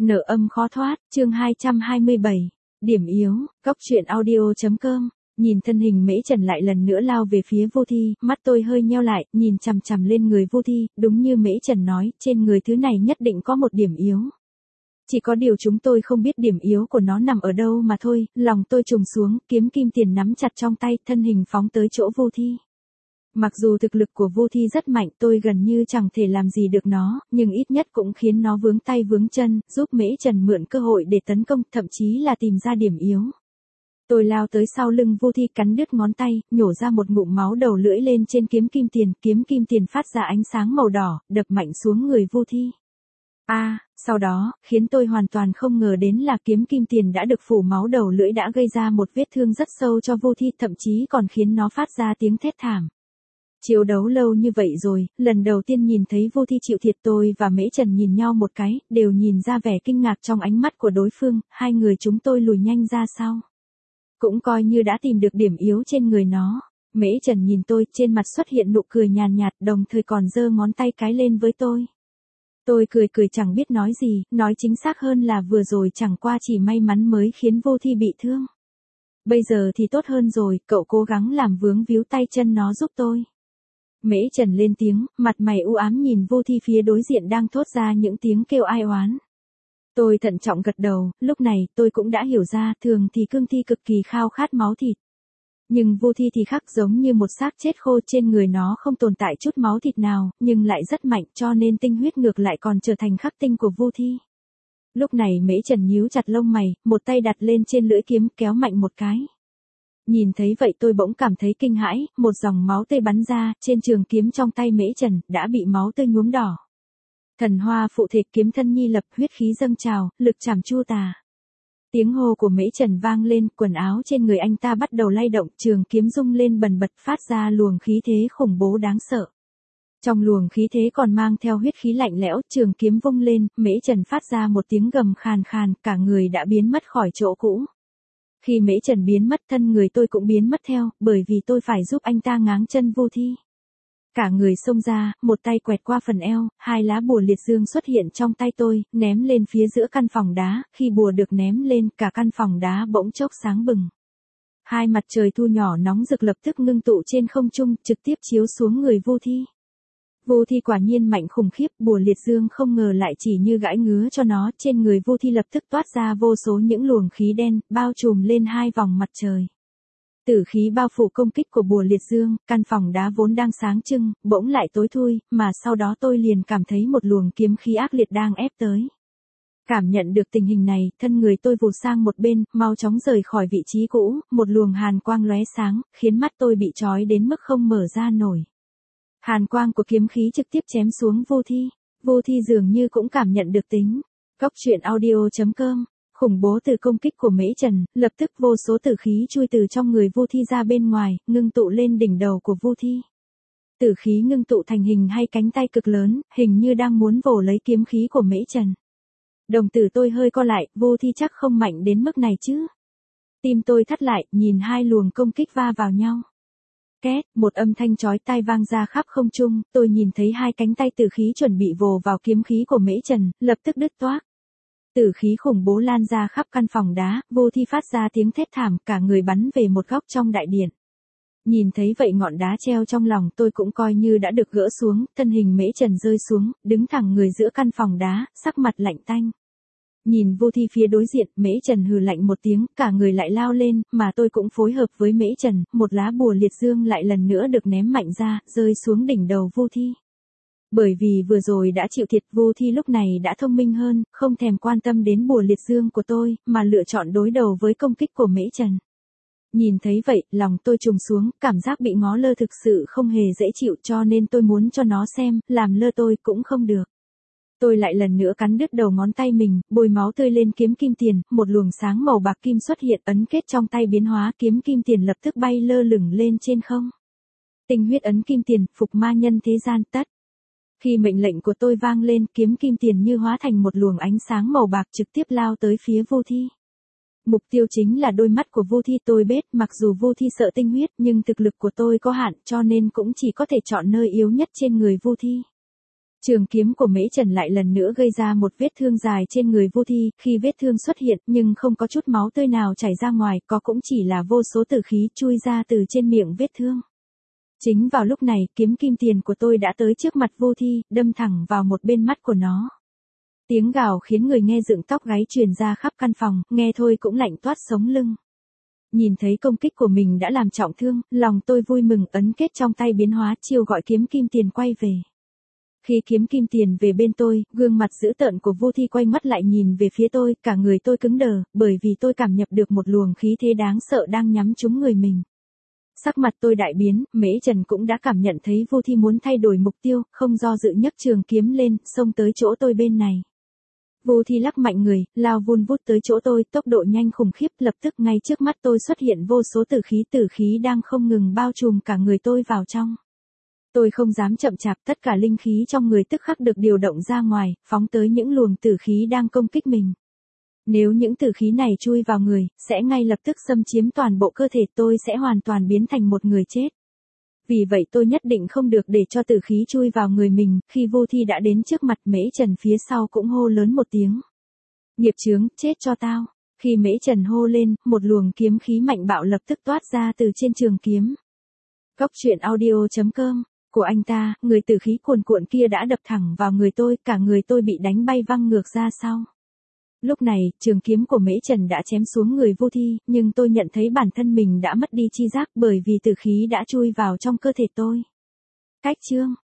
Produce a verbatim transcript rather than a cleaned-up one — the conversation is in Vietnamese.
Nợ âm khó thoát, chương hai trăm hai mươi bảy. Điểm yếu, góc truyện audio.com. Nhìn thân hình Mễ Trần lại lần nữa lao về phía Vô Thi, mắt tôi hơi nheo lại, nhìn chằm chằm lên người Vô Thi, đúng như Mễ Trần nói, trên người thứ này nhất định có một điểm yếu. Chỉ có điều chúng tôi không biết điểm yếu của nó nằm ở đâu mà thôi, lòng tôi trùng xuống, kiếm kim tiền nắm chặt trong tay, thân hình phóng tới chỗ Vô Thi. Mặc dù thực lực của Vô Thi rất mạnh, tôi gần như chẳng thể làm gì được nó, nhưng ít nhất cũng khiến nó vướng tay vướng chân, giúp Mễ Trần mượn cơ hội để tấn công, thậm chí là tìm ra điểm yếu. Tôi lao tới sau lưng Vô Thi, cắn đứt ngón tay, nhổ ra một ngụm máu đầu lưỡi lên trên kiếm kim tiền, kiếm kim tiền phát ra ánh sáng màu đỏ, đập mạnh xuống người Vô Thi. A, à, sau đó, khiến tôi hoàn toàn không ngờ đến là kiếm kim tiền đã được phủ máu đầu lưỡi đã gây ra một vết thương rất sâu cho Vô Thi, thậm chí còn khiến nó phát ra tiếng thét thảm. Chiến đấu lâu như vậy rồi, lần đầu tiên nhìn thấy Vô Thi chịu thiệt, tôi và Mễ Trần nhìn nhau một cái, đều nhìn ra vẻ kinh ngạc trong ánh mắt của đối phương, hai người chúng tôi lùi nhanh ra sau. Cũng coi như đã tìm được điểm yếu trên người nó. Mễ Trần nhìn tôi, trên mặt xuất hiện nụ cười nhàn nhạt, đồng thời còn giơ ngón tay cái lên với tôi. Tôi cười cười chẳng biết nói gì, nói chính xác hơn là vừa rồi chẳng qua chỉ may mắn mới khiến Vô Thi bị thương. Bây giờ thì tốt hơn rồi, cậu cố gắng làm vướng víu tay chân nó giúp tôi. Mễ Trần lên tiếng, mặt mày u ám nhìn Vô Thi phía đối diện đang thốt ra những tiếng kêu ai oán. Tôi thận trọng gật đầu, lúc này tôi cũng đã hiểu ra, thường thì cương thi cực kỳ khao khát máu thịt. Nhưng Vô Thi thì khác, giống như một xác chết khô, trên người nó không tồn tại chút máu thịt nào, nhưng lại rất mạnh, cho nên tinh huyết ngược lại còn trở thành khắc tinh của Vô Thi. Lúc này Mễ Trần nhíu chặt lông mày, một tay đặt lên trên lưỡi kiếm, kéo mạnh một cái. Nhìn thấy vậy tôi bỗng cảm thấy kinh hãi, một dòng máu tươi bắn ra, trên trường kiếm trong tay Mễ Trần, đã bị máu tươi nhuốm đỏ. Thần hoa phụ thể, kiếm thân nhi lập, huyết khí dâng trào, lực chảm chu tà. Tiếng hô của Mễ Trần vang lên, quần áo trên người anh ta bắt đầu lay động, trường kiếm rung lên bần bật, phát ra luồng khí thế khủng bố đáng sợ. Trong luồng khí thế còn mang theo huyết khí lạnh lẽo, trường kiếm vung lên, Mễ Trần phát ra một tiếng gầm khàn khàn, cả người đã biến mất khỏi chỗ cũ. Khi Mễ Trần biến mất, thân người tôi cũng biến mất theo, bởi vì tôi phải giúp anh ta ngáng chân Vô Thi. Cả người xông ra, một tay quẹt qua phần eo, hai lá bùa liệt dương xuất hiện trong tay tôi, ném lên phía giữa căn phòng đá, khi bùa được ném lên, cả căn phòng đá bỗng chốc sáng bừng. Hai mặt trời thu nhỏ nóng rực lập tức ngưng tụ trên không trung, trực tiếp chiếu xuống người Vô Thi. Vô Thi quả nhiên mạnh khủng khiếp, bùa liệt dương không ngờ lại chỉ như gãi ngứa cho nó, trên người Vô Thi lập tức toát ra vô số những luồng khí đen, bao trùm lên hai vòng mặt trời. Tử khí bao phủ công kích của bùa liệt dương, căn phòng đá vốn đang sáng trưng, bỗng lại tối thui, mà sau đó tôi liền cảm thấy một luồng kiếm khí ác liệt đang ép tới. Cảm nhận được tình hình này, thân người tôi vụt sang một bên, mau chóng rời khỏi vị trí cũ, một luồng hàn quang lóe sáng, khiến mắt tôi bị trói đến mức không mở ra nổi. Hàn quang của kiếm khí trực tiếp chém xuống Vô Thi. Vô Thi dường như cũng cảm nhận được tính. Góc truyện audio.com. Khủng bố từ công kích của Mễ Trần, lập tức vô số tử khí chui từ trong người Vô Thi ra bên ngoài, ngưng tụ lên đỉnh đầu của Vô Thi. Tử khí ngưng tụ thành hình hai cánh tay cực lớn, hình như đang muốn vồ lấy kiếm khí của Mễ Trần. Đồng tử tôi hơi co lại, Vô Thi chắc không mạnh đến mức này chứ. Tim tôi thắt lại, nhìn hai luồng công kích va vào nhau. Két, một âm thanh chói tai vang ra khắp không trung, tôi nhìn thấy hai cánh tay tử khí chuẩn bị vồ vào kiếm khí của Mễ Trần, lập tức đứt toác. Tử khí khủng bố lan ra khắp căn phòng đá, Vô Thi phát ra tiếng thét thảm, cả người bắn về một góc trong đại điện. Nhìn thấy vậy ngọn đá treo trong lòng tôi cũng coi như đã được gỡ xuống, thân hình Mễ Trần rơi xuống, đứng thẳng người giữa căn phòng đá, sắc mặt lạnh tanh. Nhìn Vô Thi phía đối diện, Mễ Trần hừ lạnh một tiếng, cả người lại lao lên, mà tôi cũng phối hợp với Mễ Trần, một lá bùa liệt dương lại lần nữa được ném mạnh ra, rơi xuống đỉnh đầu Vô Thi. Bởi vì vừa rồi đã chịu thiệt, Vô Thi lúc này đã thông minh hơn, không thèm quan tâm đến bùa liệt dương của tôi, mà lựa chọn đối đầu với công kích của Mễ Trần. Nhìn thấy vậy, lòng tôi trùng xuống, cảm giác bị ngó lơ thực sự không hề dễ chịu, cho nên tôi muốn cho nó xem, làm lơ tôi cũng không được. Tôi lại lần nữa cắn đứt đầu ngón tay mình, bôi máu tươi lên kiếm kim tiền, một luồng sáng màu bạc kim xuất hiện, ấn kết trong tay biến hóa, kiếm kim tiền lập tức bay lơ lửng lên trên không. Tinh huyết ấn kim tiền, phục ma nhân thế gian tất. Khi mệnh lệnh của tôi vang lên, kiếm kim tiền như hóa thành một luồng ánh sáng màu bạc trực tiếp lao tới phía Vô Thi. Mục tiêu chính là đôi mắt của Vô Thi. Tôi biết, mặc dù Vô Thi sợ tinh huyết, nhưng thực lực của tôi có hạn, cho nên cũng chỉ có thể chọn nơi yếu nhất trên người Vô Thi. Trường kiếm của Mễ Trần lại lần nữa gây ra một vết thương dài trên người Vu Thi, khi vết thương xuất hiện nhưng không có chút máu tươi nào chảy ra ngoài, có cũng chỉ là vô số tử khí chui ra từ trên miệng vết thương. Chính vào lúc này, kiếm kim tiền của tôi đã tới trước mặt Vu Thi, đâm thẳng vào một bên mắt của nó. Tiếng gào khiến người nghe dựng tóc gáy truyền ra khắp căn phòng, nghe thôi cũng lạnh toát sống lưng. Nhìn thấy công kích của mình đã làm trọng thương, lòng tôi vui mừng, ấn kết trong tay biến hóa, chiêu gọi kiếm kim tiền quay về. Khi kiếm kim tiền về bên tôi, gương mặt dữ tợn của Vu Thi quay mắt lại nhìn về phía tôi, cả người tôi cứng đờ, bởi vì tôi cảm nhận được một luồng khí thế đáng sợ đang nhắm trúng người mình. Sắc mặt tôi đại biến, Mễ Trần cũng đã cảm nhận thấy Vu Thi muốn thay đổi mục tiêu, không do dự nhấc trường kiếm lên, xông tới chỗ tôi bên này. Vu Thi lắc mạnh người, lao vun vút tới chỗ tôi, tốc độ nhanh khủng khiếp, lập tức ngay trước mắt tôi xuất hiện vô số tử khí, tử khí đang không ngừng bao trùm cả người tôi vào trong. Tôi không dám chậm chạp, tất cả linh khí trong người tức khắc được điều động ra ngoài, phóng tới những luồng tử khí đang công kích mình. Nếu những tử khí này chui vào người, sẽ ngay lập tức xâm chiếm toàn bộ cơ thể, tôi sẽ hoàn toàn biến thành một người chết. Vì vậy tôi nhất định không được để cho tử khí chui vào người mình, khi Vu Thi đã đến trước mặt Mễ Trần phía sau cũng hô lớn một tiếng. Nghiệp chướng, chết cho tao. Khi Mễ Trần hô lên, một luồng kiếm khí mạnh bạo lập tức toát ra từ trên trường kiếm. Cốc truyện audio chấm com của anh ta, người tử khí cuồn cuộn kia đã đập thẳng vào người tôi, cả người tôi bị đánh bay văng ngược ra sau. Lúc này, trường kiếm của Mễ Trần đã chém xuống người Vu Thi, nhưng tôi nhận thấy bản thân mình đã mất đi chi giác bởi vì tử khí đã chui vào trong cơ thể tôi. Cách chương